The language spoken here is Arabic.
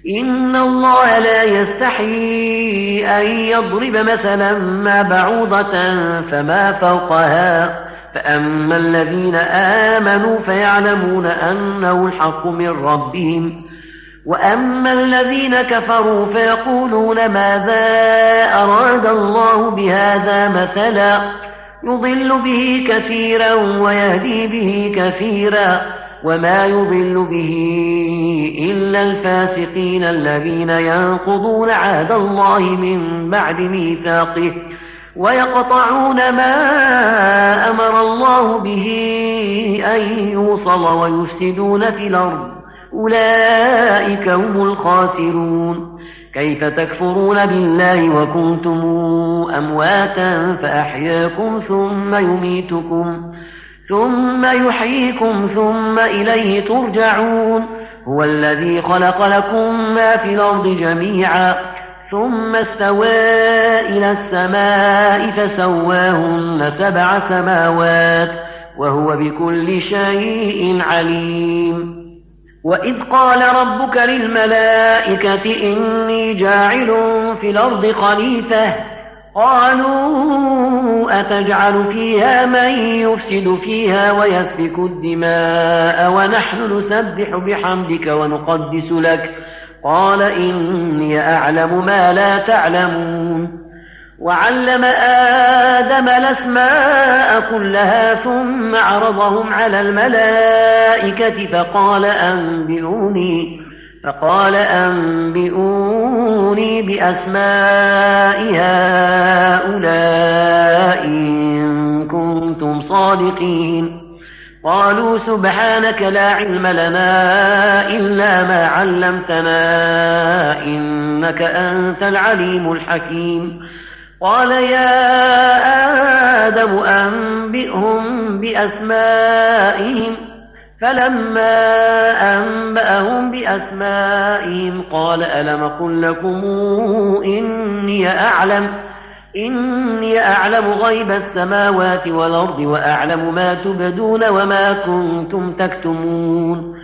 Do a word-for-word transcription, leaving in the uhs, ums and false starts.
إن الله لا يستحيي أن يضرب مثلا ما بعوضة فما فوقها، فأما الذين آمنوا فيعلمون أنه الحق من ربهم، وأما الذين كفروا فيقولون ماذا أراد الله بهذا مثلا، يضل به كثيرا ويهدي به كثيرا، وما يضل به إلا الفاسقين الذين ينقضون عهد الله من بعد ميثاقه ويقطعون ما أمر الله به أن يوصل ويفسدون في الأرض، أولئك هم الخاسرون. كيف تكفرون بالله وكنتم أمواتا فأحياكم ثم يميتكم ثم يحييكم ثم إليه ترجعون. هو الذي خلق لكم ما في الأرض جميعا ثم استوى إلى السماء فسواهن سبع سماوات وهو بكل شيء عليم. وإذ قال ربك للملائكة إني جاعل في الأرض خليفة قالوا أتجعل فيها من يفسد فيها ويسفك الدماء ونحن نسبح بحمدك ونقدس لك قال إني أعلم ما لا تعلمون. وعلم آدم الأسماء كلها ثم عرضهم على الملائكة فقال أنبئوني فقال أنبئوني بأسماء هؤلاء إن كنتم صادقين. قالوا سبحانك لا علم لنا إلا ما علمتنا إنك أنت العليم الحكيم. قال يا آدم أنبئهم بأسمائهم فلما أنبأهم بأسمائهم قال ألم أقل لكم إني أعلم إني أعلم غيب السماوات والأرض وأعلم ما تبدون وما كنتم تكتمون.